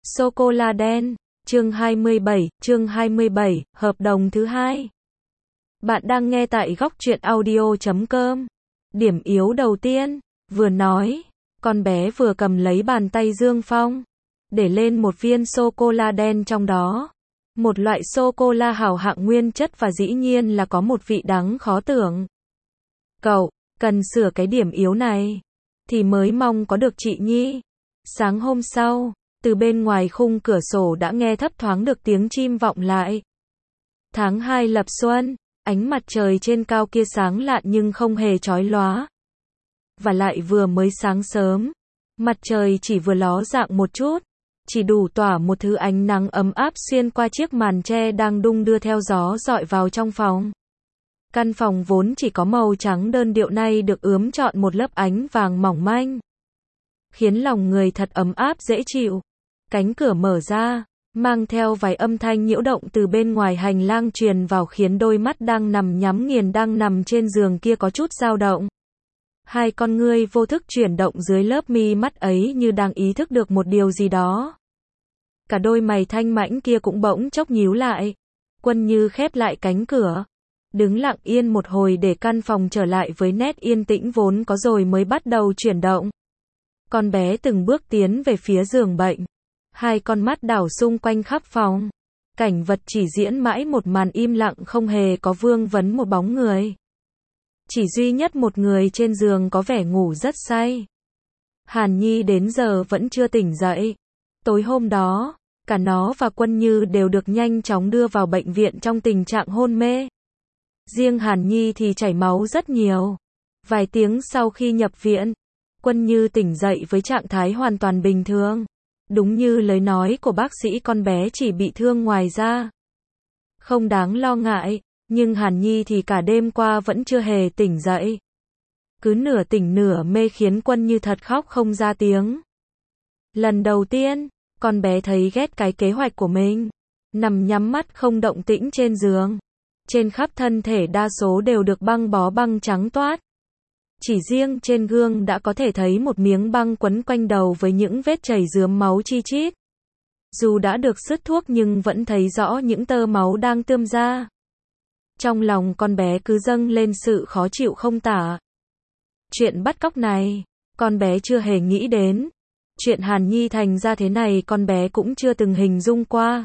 Sô-cô-la đen, chương 27, hợp đồng thứ hai. Bạn đang nghe tại góc truyện audio.com. Điểm yếu đầu tiên, vừa nói, con bé vừa cầm lấy bàn tay Dương Phong, để lên một viên sô-cô-la đen trong đó. Một loại sô-cô-la hảo hạng nguyên chất và dĩ nhiên là có một vị đắng khó tưởng. Cậu, cần sửa cái điểm yếu này, thì mới mong có được chị Nhi. Sáng hôm sau, từ bên ngoài khung cửa sổ đã nghe thấp thoáng được tiếng chim vọng lại. Tháng 2 lập xuân, ánh mặt trời trên cao kia sáng lạn nhưng không hề chói lóa. Và lại vừa mới sáng sớm, mặt trời chỉ vừa ló dạng một chút, chỉ đủ tỏa một thứ ánh nắng ấm áp xuyên qua chiếc màn tre đang đung đưa theo gió dọi vào trong phòng. Căn phòng vốn chỉ có màu trắng đơn điệu nay được ướm trọn một lớp ánh vàng mỏng manh, khiến lòng người thật ấm áp dễ chịu. Cánh cửa mở ra, mang theo vài âm thanh nhiễu động từ bên ngoài hành lang truyền vào khiến đôi mắt đang nằm nhắm nghiền đang nằm trên giường kia có chút dao động. Hai con ngươi vô thức chuyển động dưới lớp mi mắt ấy như đang ý thức được một điều gì đó. Cả đôi mày thanh mãnh kia cũng bỗng chốc nhíu lại. Quân Như khép lại cánh cửa, đứng lặng yên một hồi để căn phòng trở lại với nét yên tĩnh vốn có rồi mới bắt đầu chuyển động. Con bé từng bước tiến về phía giường bệnh. Hai con mắt đảo xung quanh khắp phòng. Cảnh vật chỉ diễn mãi một màn im lặng không hề có vương vấn một bóng người. Chỉ duy nhất một người trên giường có vẻ ngủ rất say. Hàn Nhi đến giờ vẫn chưa tỉnh dậy. Tối hôm đó, cả nó và Quân Như đều được nhanh chóng đưa vào bệnh viện trong tình trạng hôn mê. Riêng Hàn Nhi thì chảy máu rất nhiều. Vài tiếng sau khi nhập viện, Quân Như tỉnh dậy với trạng thái hoàn toàn bình thường. Đúng như lời nói của bác sĩ, con bé chỉ bị thương ngoài da, không đáng lo ngại, nhưng Hàn Nhi thì cả đêm qua vẫn chưa hề tỉnh dậy. Cứ nửa tỉnh nửa mê khiến Quân Như thật khóc không ra tiếng. Lần đầu tiên, con bé thấy ghét cái kế hoạch của mình. Nằm nhắm mắt không động tĩnh trên giường. Trên khắp thân thể đa số đều được băng bó băng trắng toát. Chỉ riêng trên gương đã có thể thấy một miếng băng quấn quanh đầu với những vết chảy rướm máu chi chít. Dù đã được sứt thuốc nhưng vẫn thấy rõ những tơ máu đang tươm ra. Trong lòng con bé cứ dâng lên sự khó chịu không tả. Chuyện bắt cóc này, con bé chưa hề nghĩ đến. Chuyện Hàn Nhi thành ra thế này con bé cũng chưa từng hình dung qua.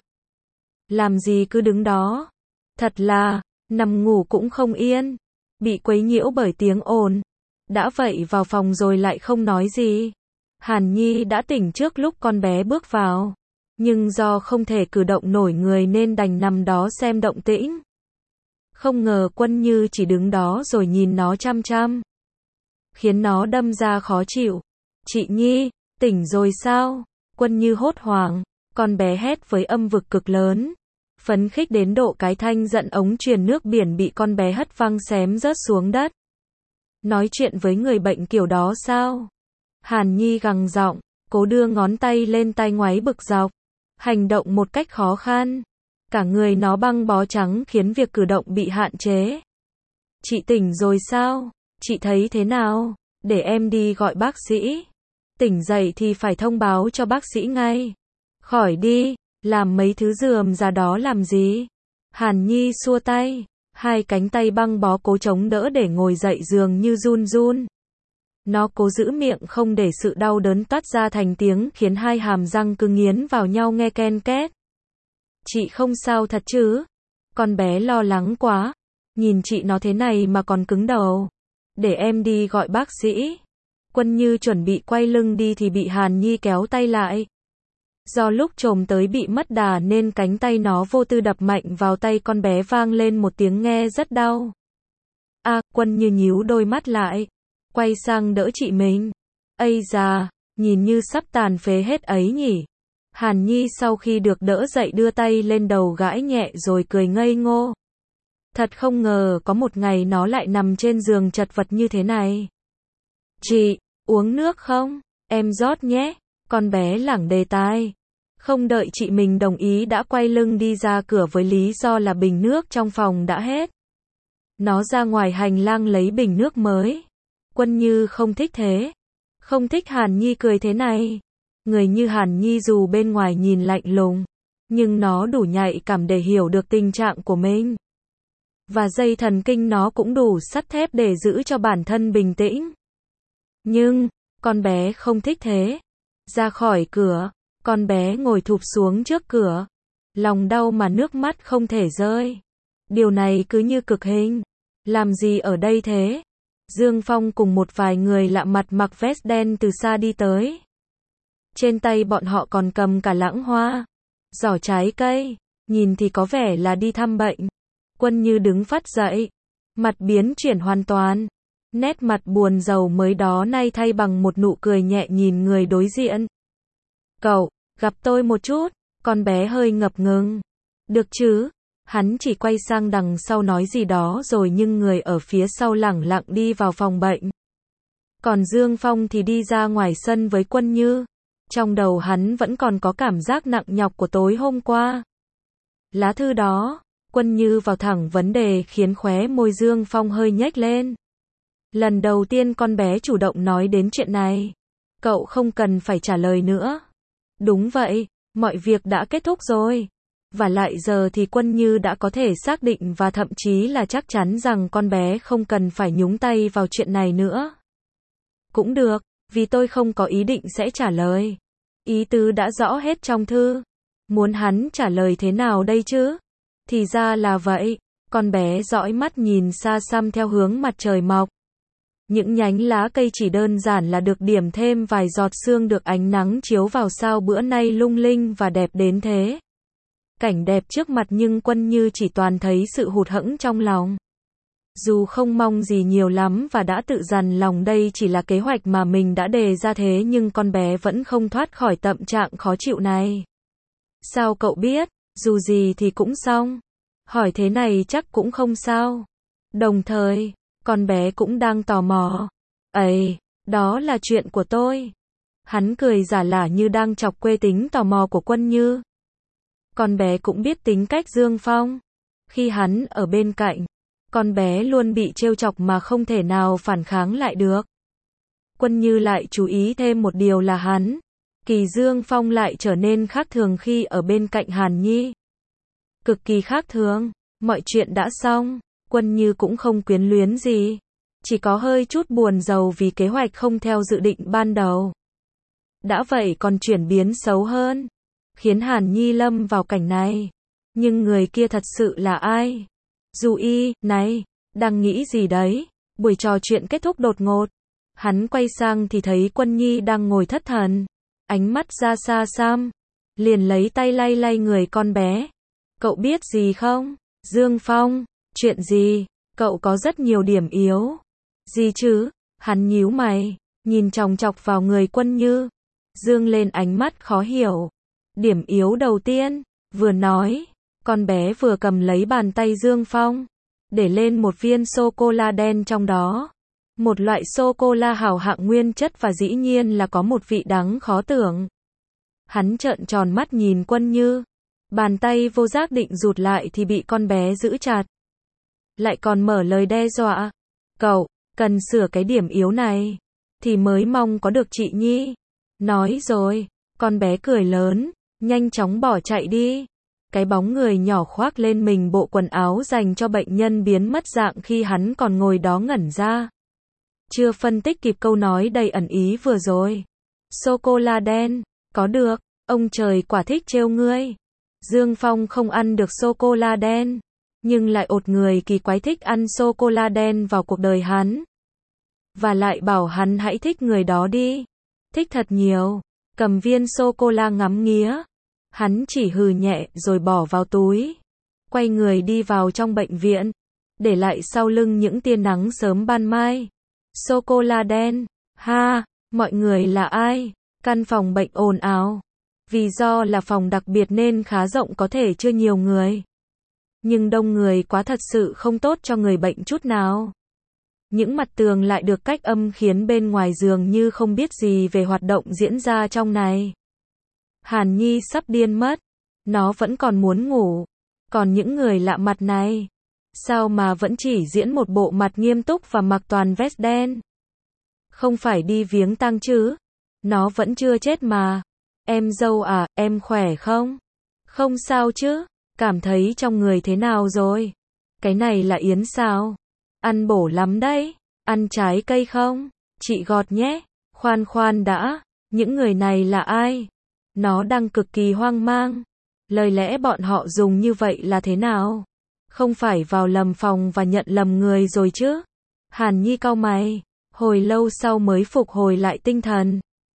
Làm gì cứ đứng đó. Thật là, nằm ngủ cũng không yên. Bị quấy nhiễu bởi tiếng ồn. Đã vậy vào phòng rồi lại không nói gì. Hàn Nhi đã tỉnh trước lúc con bé bước vào. Nhưng do không thể cử động nổi người nên đành nằm đó xem động tĩnh. Không ngờ Quân Như chỉ đứng đó rồi nhìn nó chăm chăm, khiến nó đâm ra khó chịu. Chị Nhi, tỉnh rồi sao? Quân Như hốt hoảng, con bé hét với âm vực cực lớn. Phấn khích đến độ cái thanh giận ống truyền nước biển bị con bé hất văng xém rớt xuống đất. Nói chuyện với người bệnh kiểu đó sao? Hàn Nhi gằn giọng, cố đưa ngón tay lên tai ngoáy bực dọc. Hành động một cách khó khăn. Cả người nó băng bó trắng khiến việc cử động bị hạn chế. Chị tỉnh rồi sao? Chị thấy thế nào? Để em đi gọi bác sĩ. Tỉnh dậy thì phải thông báo cho bác sĩ ngay. Khỏi đi, làm mấy thứ rườm rà đó làm gì? Hàn Nhi xua tay. Hai cánh tay băng bó cố chống đỡ để ngồi dậy giường như run run. Nó cố giữ miệng không để sự đau đớn toát ra thành tiếng khiến hai hàm răng cứ nghiến vào nhau nghe ken két. Chị không sao thật chứ? Con bé lo lắng quá. Nhìn chị nó thế này mà còn cứng đầu. Để em đi gọi bác sĩ. Quân Như chuẩn bị quay lưng đi thì bị Hàn Nhi kéo tay lại. Do lúc chồm tới bị mất đà nên cánh tay nó vô tư đập mạnh vào tay con bé vang lên một tiếng nghe rất đau. Quân Như nhíu đôi mắt lại. Quay sang đỡ chị mình. Ây da, nhìn như sắp tàn phế hết ấy nhỉ. Hàn Nhi sau khi được đỡ dậy đưa tay lên đầu gãi nhẹ rồi cười ngây ngô. Thật không ngờ có một ngày nó lại nằm trên giường chật vật như thế này. Chị, uống nước không? Em rót nhé. Con bé lảng đề tai. Không đợi chị mình đồng ý đã quay lưng đi ra cửa với lý do là bình nước trong phòng đã hết. Nó ra ngoài hành lang lấy bình nước mới. Quân Như không thích thế. Không thích Hàn Nhi cười thế này. Người như Hàn Nhi dù bên ngoài nhìn lạnh lùng, nhưng nó đủ nhạy cảm để hiểu được tình trạng của mình. Và dây thần kinh nó cũng đủ sắt thép để giữ cho bản thân bình tĩnh. Nhưng, con bé không thích thế. Ra khỏi cửa, con bé ngồi thụp xuống trước cửa. Lòng đau mà nước mắt không thể rơi. Điều này cứ như cực hình. Làm gì ở đây thế? Dương Phong cùng một vài người lạ mặt mặc vest đen từ xa đi tới. Trên tay bọn họ còn cầm cả lẵng hoa, giỏ trái cây, nhìn thì có vẻ là đi thăm bệnh. Quân Như đứng phắt dậy, mặt biến chuyển hoàn toàn. Nét mặt buồn rầu mới đó nay thay bằng một nụ cười nhẹ nhìn người đối diện. Cậu, gặp tôi một chút, con bé hơi ngập ngừng. Được chứ? Hắn chỉ quay sang đằng sau nói gì đó rồi nhưng người ở phía sau lẳng lặng đi vào phòng bệnh. Còn Dương Phong thì đi ra ngoài sân với Quân Như. Trong đầu hắn vẫn còn có cảm giác nặng nhọc của tối hôm qua. Lá thư đó, Quân Như vào thẳng vấn đề khiến khóe môi Dương Phong hơi nhếch lên. Lần đầu tiên con bé chủ động nói đến chuyện này. Cậu không cần phải trả lời nữa. Đúng vậy, mọi việc đã kết thúc rồi. Và lại giờ thì Quân Như đã có thể xác định và thậm chí là chắc chắn rằng con bé không cần phải nhúng tay vào chuyện này nữa. Cũng được, vì tôi không có ý định sẽ trả lời. Ý tứ đã rõ hết trong thư. Muốn hắn trả lời thế nào đây chứ? Thì ra là vậy. Con bé dõi mắt nhìn xa xăm theo hướng mặt trời mọc. Những nhánh lá cây chỉ đơn giản là được điểm thêm vài giọt sương được ánh nắng chiếu vào sao bữa nay lung linh và đẹp đến thế. Cảnh đẹp trước mặt nhưng Quân Như chỉ toàn thấy sự hụt hẫng trong lòng. Dù không mong gì nhiều lắm và đã tự dằn lòng đây chỉ là kế hoạch mà mình đã đề ra thế nhưng con bé vẫn không thoát khỏi tâm trạng khó chịu này. Sao cậu biết? Dù gì thì cũng xong. Hỏi thế này chắc cũng không sao. Đồng thời, con bé cũng đang tò mò. Ấy, đó là chuyện của tôi. Hắn cười giả lả như đang chọc quê tính tò mò của Quân Như. Con bé cũng biết tính cách Dương Phong. Khi hắn ở bên cạnh, con bé luôn bị trêu chọc mà không thể nào phản kháng lại được. Quân Như lại chú ý thêm một điều là hắn. Kỳ Dương Phong lại trở nên khác thường khi ở bên cạnh Hàn Nhi. Cực kỳ khác thường. Mọi chuyện đã xong. Quân Như cũng không quyến luyến gì. Chỉ có hơi chút buồn rầu vì kế hoạch không theo dự định ban đầu. Đã vậy còn chuyển biến xấu hơn. Khiến Hàn Nhi lâm vào cảnh này. Nhưng người kia thật sự là ai? Du Y, này, đang nghĩ gì đấy? Buổi trò chuyện kết thúc đột ngột. Hắn quay sang thì thấy Quân Nhi đang ngồi thất thần. Ánh mắt ra xa xăm. Liền lấy tay lay lay người con bé. Cậu biết gì không? Dương Phong, chuyện gì? Cậu có rất nhiều điểm yếu. Gì chứ? Hắn nhíu mày, nhìn chòng chọc vào người Quân Như. Dương lên ánh mắt khó hiểu. Điểm yếu đầu tiên, vừa nói, con bé vừa cầm lấy bàn tay Dương Phong, để lên một viên sô-cô-la đen trong đó. Một loại sô-cô-la hảo hạng nguyên chất và dĩ nhiên là có một vị đắng khó tưởng. Hắn trợn tròn mắt nhìn Quân Như. Bàn tay vô giác định rụt lại thì bị con bé giữ chặt. Lại còn mở lời đe dọa. Cậu, cần sửa cái điểm yếu này. Thì mới mong có được chị Nhi. Nói rồi, con bé cười lớn, nhanh chóng bỏ chạy đi. Cái bóng người nhỏ khoác lên mình bộ quần áo dành cho bệnh nhân biến mất dạng khi hắn còn ngồi đó ngẩn ra. Chưa phân tích kịp câu nói đầy ẩn ý vừa rồi. Sô-cô-la đen, có được, ông trời quả thích trêu ngươi. Dương Phong không ăn được sô-cô-la đen, nhưng lại ột người kỳ quái thích ăn sô-cô-la đen vào cuộc đời hắn. Và lại bảo hắn hãy thích người đó đi. Thích thật nhiều. Cầm viên sô-cô-la ngắm nghía. Hắn chỉ hừ nhẹ rồi bỏ vào túi. Quay người đi vào trong bệnh viện. Để lại sau lưng những tia nắng sớm ban mai. Sô-cô-la đen. Ha, mọi người là ai? Căn phòng bệnh ồn ào. Vì do là phòng đặc biệt nên khá rộng có thể chưa nhiều người. Nhưng đông người quá thật sự không tốt cho người bệnh chút nào. Những mặt tường lại được cách âm khiến bên ngoài dường như không biết gì về hoạt động diễn ra trong này. Hàn Nhi sắp điên mất. Nó vẫn còn muốn ngủ. Còn những người lạ mặt này, sao mà vẫn chỉ diễn một bộ mặt nghiêm túc và mặc toàn vest đen? Không phải đi viếng tang chứ? Nó vẫn chưa chết mà. Em dâu à, em khỏe không? Không sao chứ? Cảm thấy trong người thế nào rồi? Cái này là yến sao? Ăn bổ lắm đấy. Ăn trái cây không? Chị gọt nhé. Khoan khoan đã. Những người này là ai? Nó đang cực kỳ hoang mang. Lời lẽ bọn họ dùng như vậy là thế nào? Không phải vào lầm phòng và nhận lầm người rồi chứ? Hàn Nhi cau mày. Hồi lâu sau mới phục hồi lại tinh thần.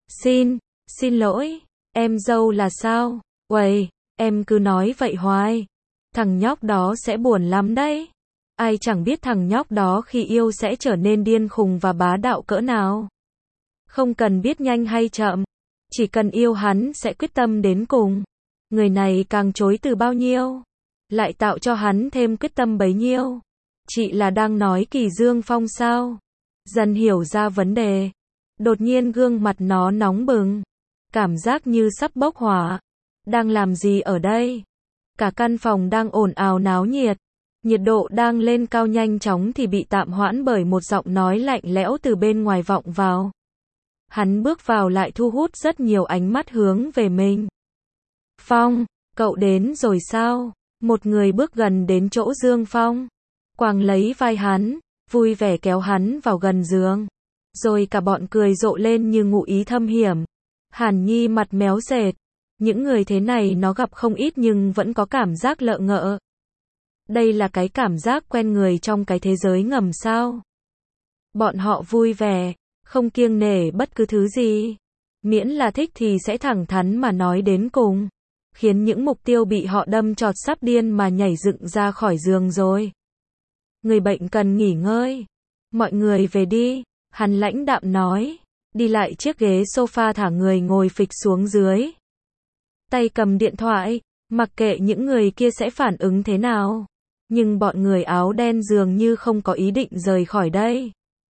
Xin lỗi. Em dâu là sao? Uầy, em cứ nói vậy hoài. Thằng nhóc đó sẽ buồn lắm đấy. Ai chẳng biết thằng nhóc đó khi yêu sẽ trở nên điên khùng và bá đạo cỡ nào. Không cần biết nhanh hay chậm. Chỉ cần yêu hắn sẽ quyết tâm đến cùng. Người này càng chối từ bao nhiêu, lại tạo cho hắn thêm quyết tâm bấy nhiêu. Chị là đang nói Kỳ Dương Phong sao? Dần hiểu ra vấn đề. Đột nhiên gương mặt nó nóng bừng. Cảm giác như sắp bốc hỏa. Đang làm gì ở đây? Cả căn phòng đang ồn ào náo nhiệt. Nhiệt độ đang lên cao nhanh chóng thì bị tạm hoãn bởi một giọng nói lạnh lẽo từ bên ngoài vọng vào. Hắn bước vào lại thu hút rất nhiều ánh mắt hướng về mình. Phong, cậu đến rồi sao? Một người bước gần đến chỗ Dương Phong. Quàng lấy vai hắn, vui vẻ kéo hắn vào gần giường. Rồi cả bọn cười rộ lên như ngụ ý thâm hiểm. Hàn Nhi mặt méo sệt. Những người thế này nó gặp không ít nhưng vẫn có cảm giác lợ ngợ. Đây là cái cảm giác quen người trong cái thế giới ngầm sao? Bọn họ vui vẻ, không kiêng nể bất cứ thứ gì. Miễn là thích thì sẽ thẳng thắn mà nói đến cùng. Khiến những mục tiêu bị họ đâm chọt sắp điên mà nhảy dựng ra khỏi giường rồi. Người bệnh cần nghỉ ngơi. Mọi người về đi, hắn lãnh đạm nói. Đi lại chiếc ghế sofa thả người ngồi phịch xuống dưới. Tay cầm điện thoại, mặc kệ những người kia sẽ phản ứng thế nào. Nhưng bọn người áo đen dường như không có ý định rời khỏi đây.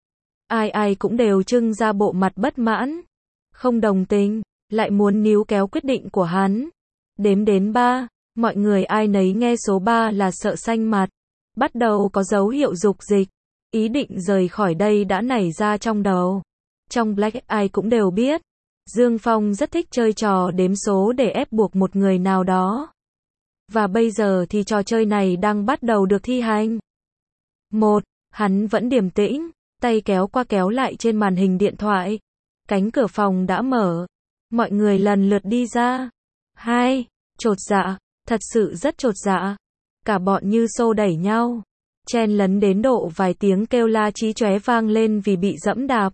Ai cũng đều trưng ra bộ mặt bất mãn. Không đồng tình, lại muốn níu kéo quyết định của hắn. Đếm đến 3, mọi người ai nấy nghe số 3 là sợ xanh mặt. Bắt đầu có dấu hiệu dục dịch. Ý định rời khỏi đây đã nảy ra trong đầu. Trong Black ai cũng đều biết. Dương Phong rất thích chơi trò đếm số để ép buộc một người nào đó. Và bây giờ thì trò chơi này đang bắt đầu được thi hành. 1. Hắn vẫn điềm tĩnh, tay kéo qua kéo lại trên màn hình điện thoại. Cánh cửa phòng đã mở. Mọi người lần lượt đi ra. 2. Chột dạ, thật sự rất chột dạ. Cả bọn như xô đẩy nhau. Chen lấn đến độ vài tiếng kêu la chí chóe vang lên vì bị dẫm đạp.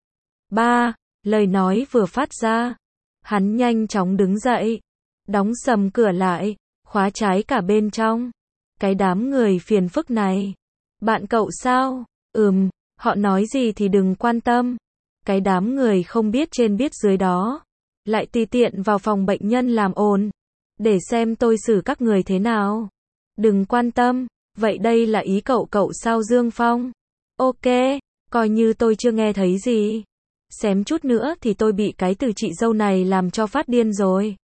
3. Lời nói vừa phát ra. Hắn nhanh chóng đứng dậy. Đóng sầm cửa lại. Khóa trái cả bên trong. Cái đám người phiền phức này. Bạn cậu sao? Họ nói gì thì đừng quan tâm. Cái đám người không biết trên biết dưới đó. Lại tùy tiện vào phòng bệnh nhân làm ồn. Để xem tôi xử các người thế nào. Đừng quan tâm. Vậy đây là ý cậu sao Dương Phong? Ok, coi như tôi chưa nghe thấy gì. Xém chút nữa thì tôi bị cái từ chị dâu này làm cho phát điên rồi.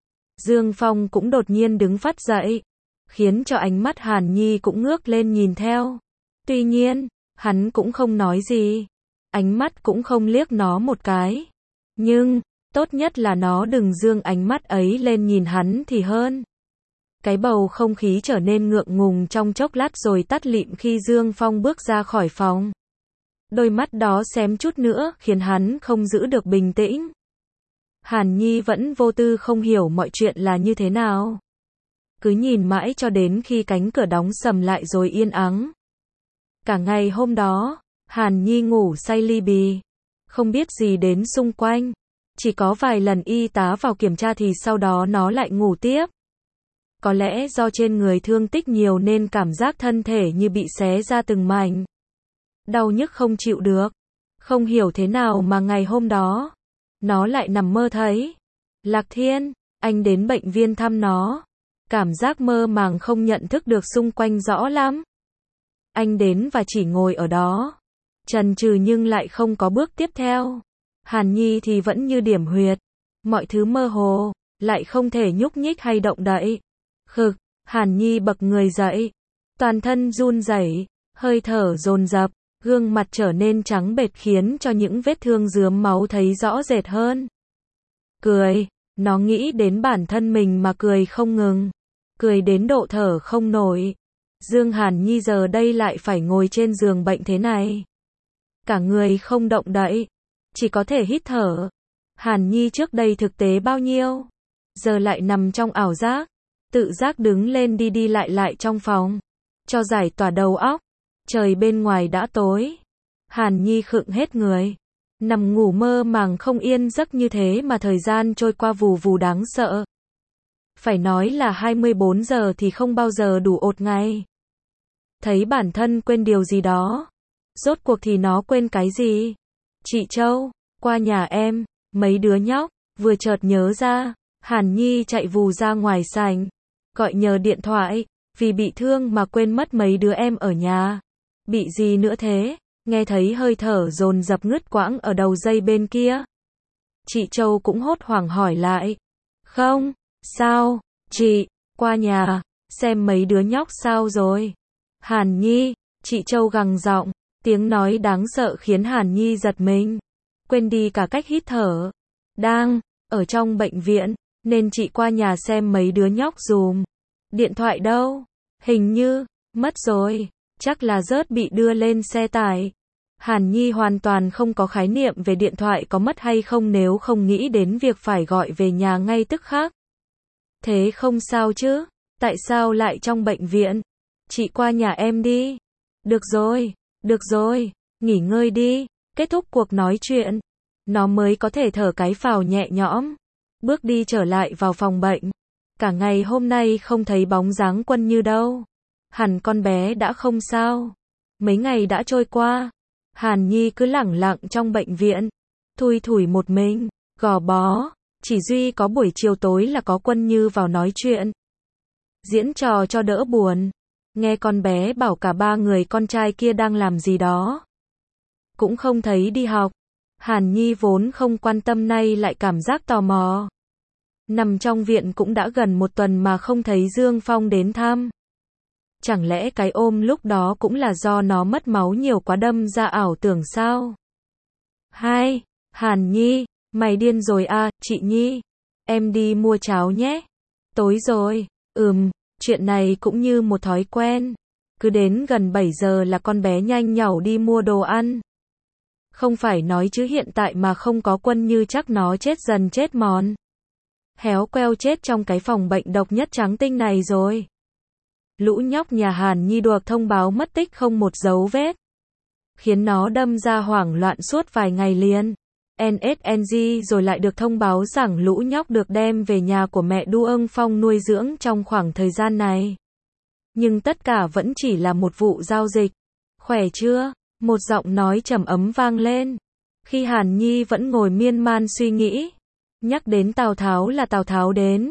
Dương Phong cũng đột nhiên đứng phát dậy. Khiến cho ánh mắt Hàn Nhi cũng ngước lên nhìn theo. Tuy nhiên, hắn cũng không nói gì. Ánh mắt cũng không liếc nó một cái. Nhưng, tốt nhất là nó đừng dương ánh mắt ấy lên nhìn hắn thì hơn. Cái bầu không khí trở nên ngượng ngùng trong chốc lát rồi tắt lịm khi Dương Phong bước ra khỏi phòng. Đôi mắt đó xém chút nữa khiến hắn không giữ được bình tĩnh. Hàn Nhi vẫn vô tư không hiểu mọi chuyện là như thế nào. Cứ nhìn mãi cho đến khi cánh cửa đóng sầm lại rồi yên ắng. Cả ngày hôm đó, Hàn Nhi ngủ say li bì. Không biết gì đến xung quanh. Chỉ có vài lần y tá vào kiểm tra thì sau đó nó lại ngủ tiếp. Có lẽ do trên người thương tích nhiều nên cảm giác thân thể như bị xé ra từng mảnh. Đau nhức không chịu được. Không hiểu thế nào mà ngày hôm đó, nó lại nằm mơ thấy. Lạc Thiên, anh đến bệnh viện thăm nó. Cảm giác mơ màng không nhận thức được xung quanh rõ lắm. Anh đến và chỉ ngồi ở đó. Chần chừ nhưng lại không có bước tiếp theo. Hàn Nhi thì vẫn như điểm huyệt. Mọi thứ mơ hồ, lại không thể nhúc nhích hay động đậy. Khực, Hàn Nhi bật người dậy. Toàn thân run rẩy, hơi thở dồn dập, gương mặt trở nên trắng bệch khiến cho những vết thương rướm máu thấy rõ rệt hơn. Cười, Nó nghĩ đến bản thân mình mà cười không ngừng. Cười đến độ thở không nổi. Dương Hàn Nhi giờ đây lại phải ngồi trên giường bệnh thế này. Cả người không động đậy. Chỉ có thể hít thở. Hàn Nhi trước đây thực tế bao nhiêu. Giờ lại nằm trong ảo giác. Tự giác đứng lên đi đi lại lại trong phòng. Cho giải tỏa đầu óc. Trời bên ngoài đã tối. Hàn Nhi khựng hết người. Nằm ngủ mơ màng không yên giấc như thế mà thời gian trôi qua vù vù đáng sợ. Phải nói là 24 giờ thì không bao giờ đủ ột ngày. Thấy bản thân quên điều gì đó. Rốt cuộc thì nó quên cái gì? Chị Châu, qua nhà em, mấy đứa nhóc, vừa chợt nhớ ra. Hàn Nhi chạy vù ra ngoài sảnh. Gọi nhờ điện thoại, vì bị thương mà quên mất mấy đứa em ở nhà. Bị gì nữa thế? Nghe thấy hơi thở dồn dập ngứt quãng ở đầu dây bên kia. Chị Châu cũng hốt hoảng hỏi lại. Không, sao, chị, qua nhà, xem mấy đứa nhóc sao rồi. Hàn Nhi, chị Châu gằn giọng, tiếng nói đáng sợ khiến Hàn Nhi giật mình. Quên đi cả cách hít thở. Đang, ở trong bệnh viện, nên chị qua nhà xem mấy đứa nhóc dùm. Điện thoại đâu? Hình như, mất rồi, chắc là rớt bị đưa lên xe tải. Hàn Nhi hoàn toàn không có khái niệm về điện thoại có mất hay không nếu không nghĩ đến việc phải gọi về nhà ngay tức khắc. Thế không sao chứ? Tại sao lại trong bệnh viện? Chị qua nhà em đi. Được rồi, nghỉ ngơi đi. Kết thúc cuộc nói chuyện, nó mới có thể thở cái phào nhẹ nhõm. Bước đi trở lại vào phòng bệnh. Cả ngày hôm nay không thấy bóng dáng Quân Như đâu. Hẳn con bé đã không sao. Mấy ngày đã trôi qua. Hàn Nhi cứ lẳng lặng trong bệnh viện. Thui thủi một mình, gò bó. Chỉ duy có buổi chiều tối là có Quân Như vào nói chuyện. Diễn trò cho đỡ buồn. Nghe con bé bảo cả ba người con trai kia đang làm gì đó. Cũng không thấy đi học. Hàn Nhi vốn không quan tâm nay lại cảm giác tò mò. Nằm trong viện cũng đã gần một tuần mà không thấy Dương Phong đến thăm. Chẳng lẽ cái ôm lúc đó cũng là do nó mất máu nhiều quá đâm ra ảo tưởng sao? Hai, Hàn Nhi, mày điên rồi à, chị Nhi. Em đi mua cháo nhé. Tối rồi, chuyện này cũng như một thói quen. Cứ đến gần 7 giờ là con bé nhanh nhảu đi mua đồ ăn. Không phải nói chứ hiện tại mà không có Quân Như chắc nó chết dần chết mòn. Héo queo chết trong cái phòng bệnh độc nhất trắng tinh này rồi. Lũ nhóc nhà Hàn Nhi được thông báo mất tích không một dấu vết. Khiến nó đâm ra hoảng loạn suốt vài ngày liền. NSNG rồi lại được thông báo rằng lũ nhóc được đem về nhà của mẹ Du Ưng Phong nuôi dưỡng trong khoảng thời gian này. Nhưng tất cả vẫn chỉ là một vụ giao dịch. Khỏe chưa? Một giọng nói trầm ấm vang lên. Khi Hàn Nhi vẫn ngồi miên man suy nghĩ. Nhắc đến Tào Tháo là Tào Tháo đến.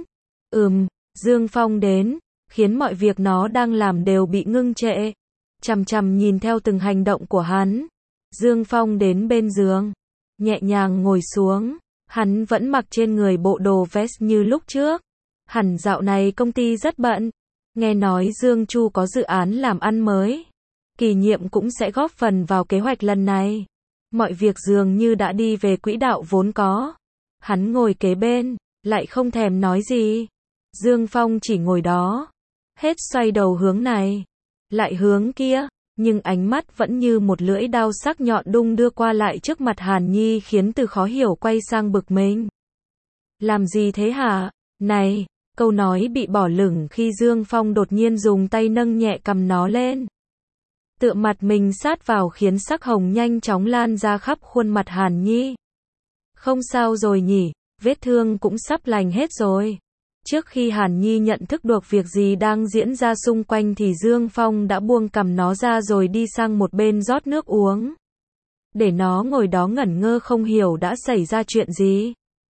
Dương Phong đến. Khiến mọi việc nó đang làm đều bị ngưng trệ. Chằm chằm nhìn theo từng hành động của hắn. Dương Phong đến bên giường. Nhẹ nhàng ngồi xuống. Hắn vẫn mặc trên người bộ đồ vest như lúc trước. Hẳn dạo này công ty rất bận. Nghe nói Dương Chu có dự án làm ăn mới. Kỳ nhiệm cũng sẽ góp phần vào kế hoạch lần này. Mọi việc dường như đã đi về quỹ đạo vốn có. Hắn ngồi kế bên, lại không thèm nói gì. Dương Phong chỉ ngồi đó. Hết xoay đầu hướng này, lại hướng kia. Nhưng ánh mắt vẫn như một lưỡi đao sắc nhọn đung đưa qua lại trước mặt Hàn Nhi khiến từ khó hiểu quay sang bực mình. Làm gì thế hả? Này, câu nói bị bỏ lửng khi Dương Phong đột nhiên dùng tay nâng nhẹ cằm nó lên. Tựa mặt mình sát vào khiến sắc hồng nhanh chóng lan ra khắp khuôn mặt Hàn Nhi. Không sao rồi nhỉ, vết thương cũng sắp lành hết rồi. Trước khi Hàn Nhi nhận thức được việc gì đang diễn ra xung quanh thì Dương Phong đã buông cằm nó ra rồi đi sang một bên rót nước uống. Để nó ngồi đó ngẩn ngơ không hiểu đã xảy ra chuyện gì.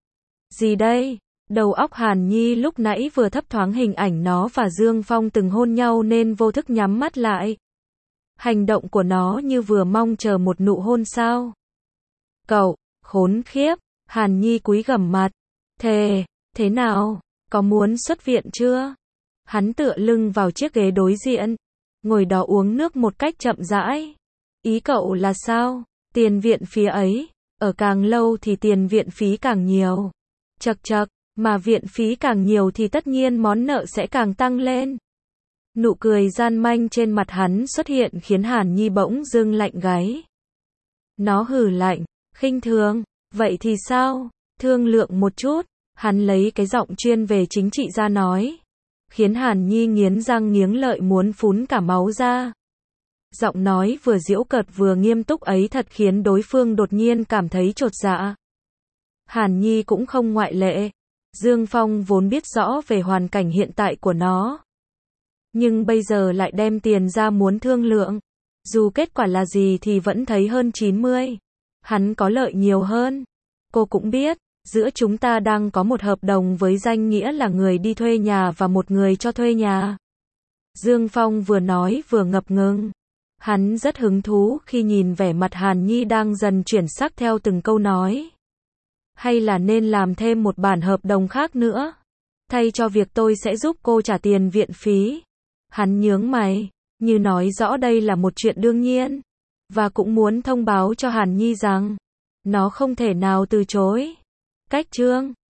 Gì đây? Đầu óc Hàn Nhi lúc nãy vừa thấp thoáng hình ảnh nó và Dương Phong từng hôn nhau nên vô thức nhắm mắt lại. Hành động của nó như vừa mong chờ một nụ hôn sao. Cậu, khốn khiếp, Hàn Nhi cúi gằm mặt. Thế nào? Có muốn xuất viện chưa? Hắn tựa lưng vào chiếc ghế đối diện. Ngồi đó uống nước một cách chậm rãi. Ý cậu là sao? Tiền viện phí ấy. Ở càng lâu thì tiền viện phí càng nhiều. Chậc chậc, Mà viện phí càng nhiều thì tất nhiên món nợ sẽ càng tăng lên. Nụ cười gian manh trên mặt hắn xuất hiện khiến Hàn Nhi bỗng dưng lạnh gáy. Nó hừ lạnh, khinh thường, vậy thì sao? Thương lượng một chút, hắn lấy cái giọng chuyên về chính trị ra nói. Khiến Hàn Nhi nghiến răng nghiến lợi muốn phún cả máu ra. Giọng nói vừa giễu cợt vừa nghiêm túc ấy thật khiến đối phương đột nhiên cảm thấy chột dạ. Hàn Nhi cũng không ngoại lệ. Dương Phong vốn biết rõ về hoàn cảnh hiện tại của nó. Nhưng bây giờ lại đem tiền ra muốn thương lượng. Dù kết quả là gì thì vẫn thấy hơn 90. Hắn có lợi nhiều hơn. Cô cũng biết, giữa chúng ta đang có một hợp đồng với danh nghĩa là người đi thuê nhà và một người cho thuê nhà. Dương Phong vừa nói vừa ngập ngừng. Hắn rất hứng thú khi nhìn vẻ mặt Hàn Nhi đang dần chuyển sắc theo từng câu nói. Hay là nên làm thêm một bản hợp đồng khác nữa? Thay cho việc tôi sẽ giúp cô trả tiền viện phí. Hắn nhướng mày, như nói rõ đây là một chuyện đương nhiên. Và cũng muốn thông báo cho Hàn Nhi rằng, nó không thể nào từ chối. Cách chương